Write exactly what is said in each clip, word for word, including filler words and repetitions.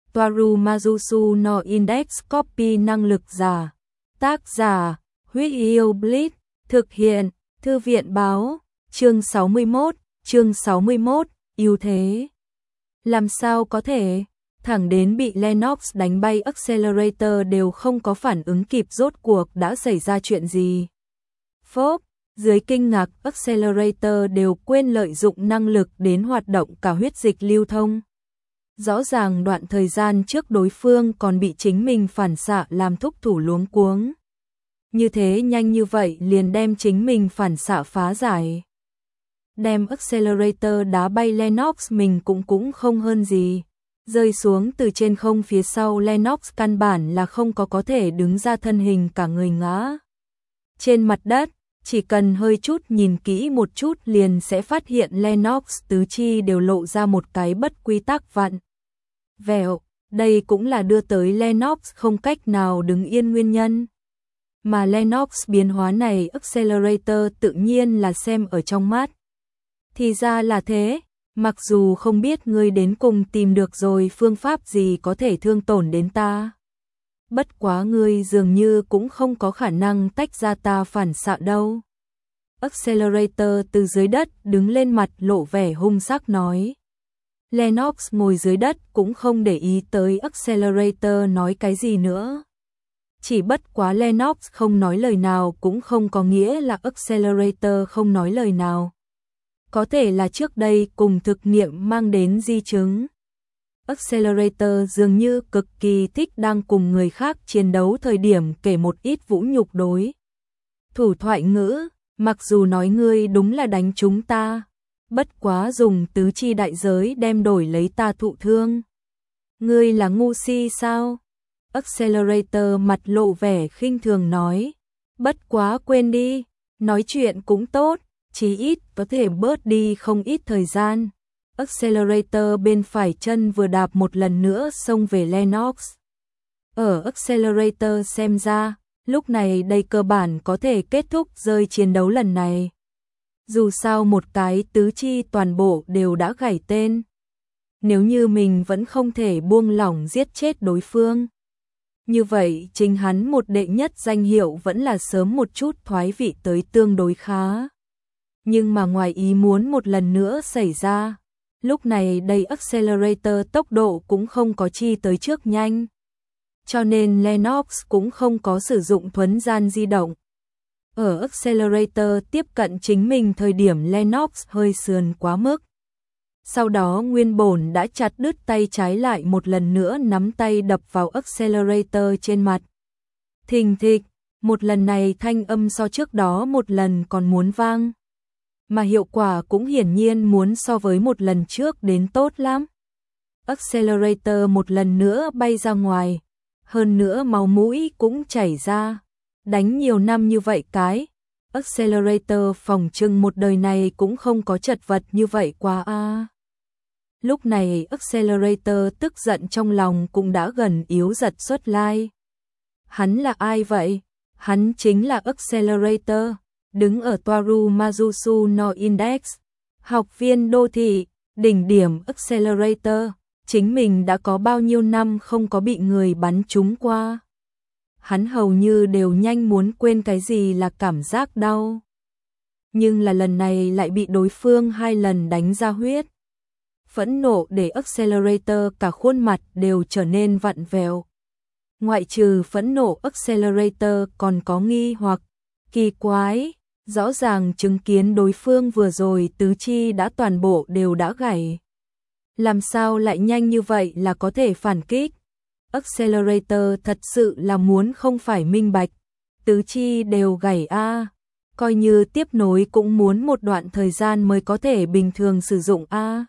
Toaru Mazusu no Index Copy năng lực giả. Tác giả, Huyết Yêu Blitz, thực hiện, Thư viện báo, chương sáu mươi mốt, chương sáu mươi mốt, ưu thế. Làm sao có thể, thẳng đến bị Lennox đánh bay Accelerator đều không có phản ứng kịp, rốt cuộc đã xảy ra chuyện gì. Phốp, dưới kinh ngạc Accelerator đều quên lợi dụng năng lực đến hoạt động cả huyết dịch lưu thông. Rõ ràng đoạn thời gian trước đối phương còn bị chính mình phản xạ làm thúc thủ luống cuống. Như thế nhanh như vậy liền đem chính mình phản xạ phá giải. Đem Accelerator đá bay Lennox mình cũng cũng không hơn gì. Rơi xuống từ trên không phía sau Lennox căn bản là không có có thể đứng ra, thân hình cả người ngã trên mặt đất. Chỉ cần hơi chút nhìn kỹ một chút liền sẽ phát hiện Lennox tứ chi đều lộ ra một cái bất quy tắc vặn vẹo. Đây cũng là đưa tới Lennox không cách nào đứng yên nguyên nhân. Mà Lennox biến hóa này Accelerator tự nhiên là xem ở trong mắt. Thì ra là thế, mặc dù không biết ngươi đến cùng tìm được rồi phương pháp gì có thể thương tổn đến ta. Bất quá ngươi dường như cũng không có khả năng tách ra ta phản xạ đâu. Accelerator từ dưới đất đứng lên, mặt lộ vẻ hung sắc nói. Lennox ngồi dưới đất cũng không để ý tới Accelerator nói cái gì nữa. Chỉ bất quá Lennox không nói lời nào cũng không có nghĩa là Accelerator không nói lời nào. Có thể là trước đây cùng thực nghiệm mang đến di chứng. Accelerator dường như cực kỳ thích đang cùng người khác chiến đấu thời điểm kể một ít vũ nhục đối thủ thoại ngữ, mặc dù nói ngươi đúng là đánh chúng ta, bất quá dùng tứ chi đại giới đem đổi lấy ta thụ thương. Ngươi là ngu si sao? Accelerator mặt lộ vẻ khinh thường nói, bất quá quên đi, nói chuyện cũng tốt, chí ít có thể bớt đi không ít thời gian. Accelerator bên phải chân vừa đạp một lần nữa xông về Lennox. Ở Accelerator xem ra, lúc này đây cơ bản có thể kết thúc rơi chiến đấu lần này. Dù sao một cái tứ chi toàn bộ đều đã gãy tên. Nếu như mình vẫn không thể buông lỏng giết chết đối phương, như vậy chính hắn một đệ nhất danh hiệu vẫn là sớm một chút thoái vị tới tương đối khá. Nhưng mà ngoài ý muốn một lần nữa xảy ra. Lúc này đây Accelerator tốc độ cũng không có chi tới trước nhanh. Cho nên Lennox cũng không có sử dụng thuấn gian di động. Ở Accelerator tiếp cận chính mình thời điểm Lennox hơi sườn quá mức. Sau đó nguyên bổn đã chặt đứt tay trái lại một lần nữa nắm tay đập vào Accelerator trên mặt. Thình thịch, một lần này thanh âm so trước đó một lần còn muốn vang. Mà hiệu quả cũng hiển nhiên muốn so với một lần trước đến tốt lắm. Accelerator một lần nữa bay ra ngoài, hơn nữa máu mũi cũng chảy ra. Đánh nhiều năm như vậy cái, Accelerator phòng trừng một đời này cũng không có chật vật như vậy qua a. À. Lúc này Accelerator tức giận trong lòng cũng đã gần yếu giật xuất lai. Hắn là ai vậy? Hắn chính là Accelerator. Đứng ở Toaru Mazusu no Index, học viên đô thị, đỉnh điểm Accelerator, chính mình đã có bao nhiêu năm không có bị người bắn trúng qua. Hắn hầu như đều nhanh muốn quên cái gì là cảm giác đau. Nhưng là lần này lại bị đối phương hai lần đánh ra huyết. Phẫn nộ để Accelerator cả khuôn mặt đều trở nên vặn vẹo. Ngoại trừ phẫn nộ Accelerator còn có nghi hoặc, kỳ quái. Rõ ràng chứng kiến đối phương vừa rồi tứ chi đã toàn bộ đều đã gãy. Làm sao lại nhanh như vậy là có thể phản kích? Accelerator thật sự là muốn không phải minh bạch. Tứ chi đều gãy a, à. Coi như tiếp nối cũng muốn một đoạn thời gian mới có thể bình thường sử dụng a. À.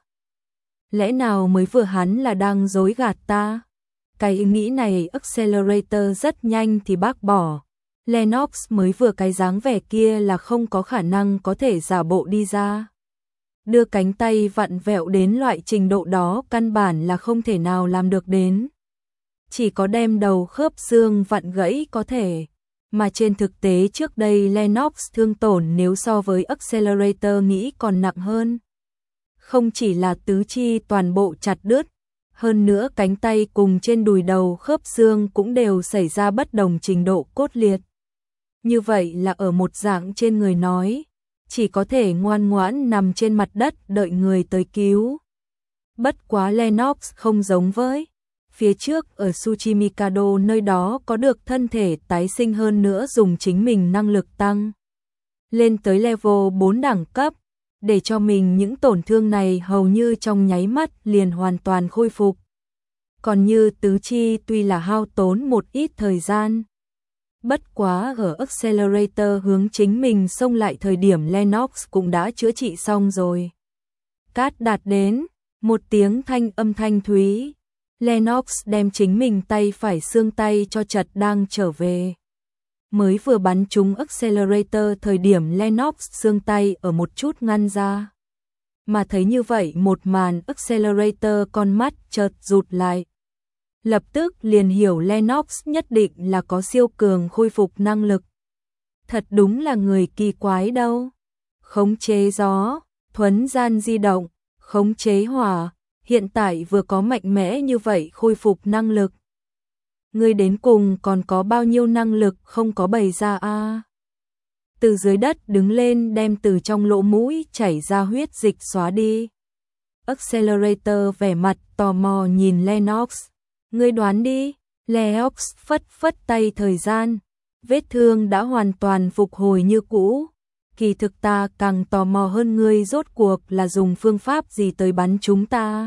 Lẽ nào mới vừa hắn là đang dối gạt ta? Cái ý nghĩ này Accelerator rất nhanh thì bác bỏ. Lennox mới vừa cái dáng vẻ kia là không có khả năng có thể giả bộ đi ra. Đưa cánh tay vặn vẹo đến loại trình độ đó căn bản là không thể nào làm được đến. Chỉ có đem đầu khớp xương vặn gãy có thể. Mà trên thực tế trước đây Lennox thương tổn nếu so với Accelerator nghĩ còn nặng hơn. Không chỉ là tứ chi toàn bộ chặt đứt, Hơn nữa cánh tay cùng trên đùi đầu khớp xương cũng đều xảy ra bất đồng trình độ cốt liệt. Như vậy là ở một dạng trên người nói, chỉ có thể ngoan ngoãn nằm trên mặt đất đợi người tới cứu. Bất quá Lennox không giống với phía trước ở Tsuchimikado, nơi đó có được thân thể tái sinh hơn nữa dùng chính mình năng lực tăng lên tới level bốn đẳng cấp, để cho mình những tổn thương này hầu như trong nháy mắt liền hoàn toàn khôi phục. Còn như tứ chi tuy là hao tốn một ít thời gian. Bất quá ở Accelerator hướng chính mình xông lại thời điểm Lennox cũng đã chữa trị xong rồi. Cát đạt đến, một tiếng thanh âm thanh thúy. Lennox đem chính mình tay phải xương tay cho chật đang trở về. Mới vừa bắn trúng Accelerator thời điểm Lennox xương tay ở một chút ngăn ra. Mà thấy như vậy một màn Accelerator con mắt chợt rụt lại. Lập tức liền hiểu Lennox nhất định là có siêu cường khôi phục năng lực. Thật đúng là người kỳ quái đâu. Khống chế gió, thuấn gian di động, khống chế hỏa, hiện tại vừa có mạnh mẽ như vậy khôi phục năng lực. Người đến cùng còn có bao nhiêu năng lực không có bày ra a? À? Từ dưới đất đứng lên đem từ trong lỗ mũi chảy ra huyết dịch xóa đi. Accelerator vẻ mặt tò mò nhìn Lennox. Ngươi đoán đi. Lennox phất phất tay thời gian. Vết thương đã hoàn toàn phục hồi như cũ. Kỳ thực ta càng tò mò hơn ngươi rốt cuộc là dùng phương pháp gì tới bắn chúng ta.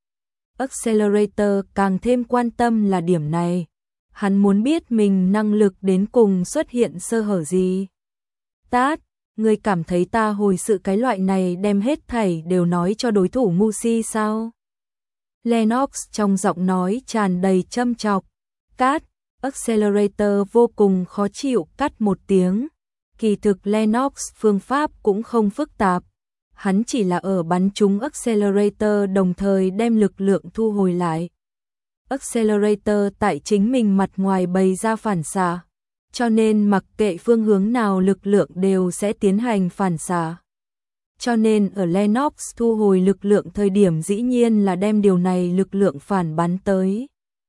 Accelerator càng thêm quan tâm là điểm này. Hắn muốn biết mình năng lực đến cùng xuất hiện sơ hở gì. Tát, ngươi cảm thấy ta hồi sự cái loại này đem hết thảy đều nói cho đối thủ ngu si sao? Lennox trong giọng nói tràn đầy châm chọc. Cát, Accelerator vô cùng khó chịu cắt một tiếng. Kỳ thực Lennox phương pháp cũng không phức tạp. Hắn chỉ là ở bắn trúng Accelerator đồng thời đem lực lượng thu hồi lại. Accelerator tại chính mình mặt ngoài bày ra phản xạ, cho nên mặc kệ phương hướng nào lực lượng đều sẽ tiến hành phản xạ. Cho nên ở Lennox thu hồi lực lượng thời điểm dĩ nhiên là đem điều này lực lượng phản bắn tới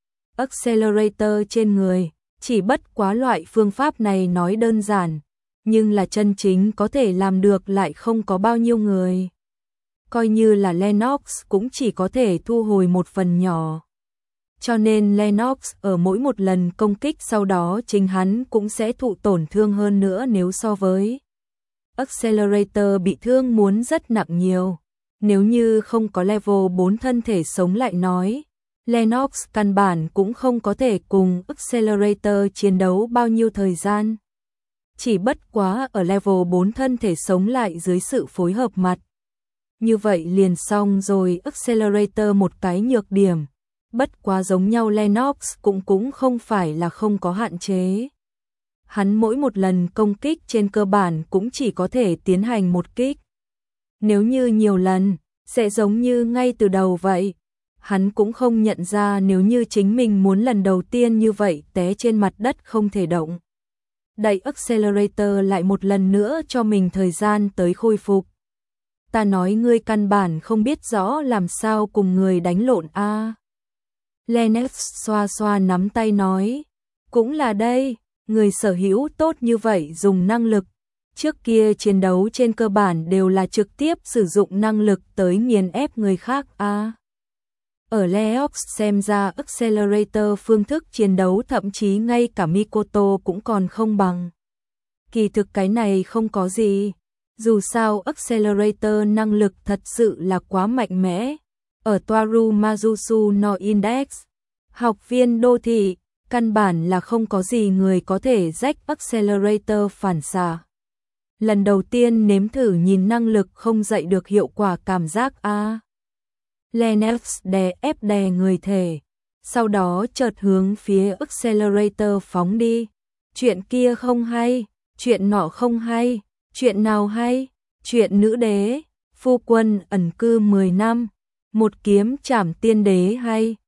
Accelerator trên người, chỉ bất quá loại phương pháp này nói đơn giản, nhưng là chân chính có thể làm được lại không có bao nhiêu người. Coi như là Lennox cũng chỉ có thể thu hồi một phần nhỏ. Cho nên Lennox ở mỗi một lần công kích sau đó chính hắn cũng sẽ thụ tổn thương hơn nữa nếu so với Accelerator bị thương muốn rất nặng nhiều. Nếu như không có level bốn thân thể sống lại nói, Lennox căn bản cũng không có thể cùng Accelerator chiến đấu bao nhiêu thời gian. Chỉ bất quá ở level bốn thân thể sống lại dưới sự phối hợp mặt. Như vậy liền xong rồi. Accelerator một cái nhược điểm. Bất quá giống nhau Lennox cũng cũng không phải là không có hạn chế. Hắn mỗi một lần công kích trên cơ bản cũng chỉ có thể tiến hành một kích. Nếu như nhiều lần, sẽ giống như ngay từ đầu vậy. Hắn cũng không nhận ra nếu như chính mình muốn lần đầu tiên như vậy té trên mặt đất không thể động. Đẩy Accelerator lại một lần nữa cho mình thời gian tới khôi phục. Ta nói ngươi căn bản không biết rõ làm sao cùng người đánh lộn a. À. Lennox xoa xoa nắm tay nói, cũng là đây, người sở hữu tốt như vậy dùng năng lực. Trước kia chiến đấu trên cơ bản đều là trực tiếp sử dụng năng lực tới nghiền ép người khác a. À. Ở Lennox xem ra Accelerator phương thức chiến đấu thậm chí ngay cả Mikoto cũng còn không bằng. Kỳ thực cái này không có gì. Dù sao Accelerator năng lực thật sự là quá mạnh mẽ. Ở Toaru Mazusu no Index, học viên đô thị, căn bản là không có gì người có thể rách Accelerator phản xạ. Lần đầu tiên nếm thử nhìn năng lực không dậy được hiệu quả cảm giác a. À. Lennox đè ép đè người thể, sau đó chợt hướng phía Accelerator phóng đi. Chuyện kia không hay, chuyện nọ không hay, chuyện nào hay, chuyện nữ đế, phu quân ẩn cư mười năm, một kiếm trảm tiên đế hay,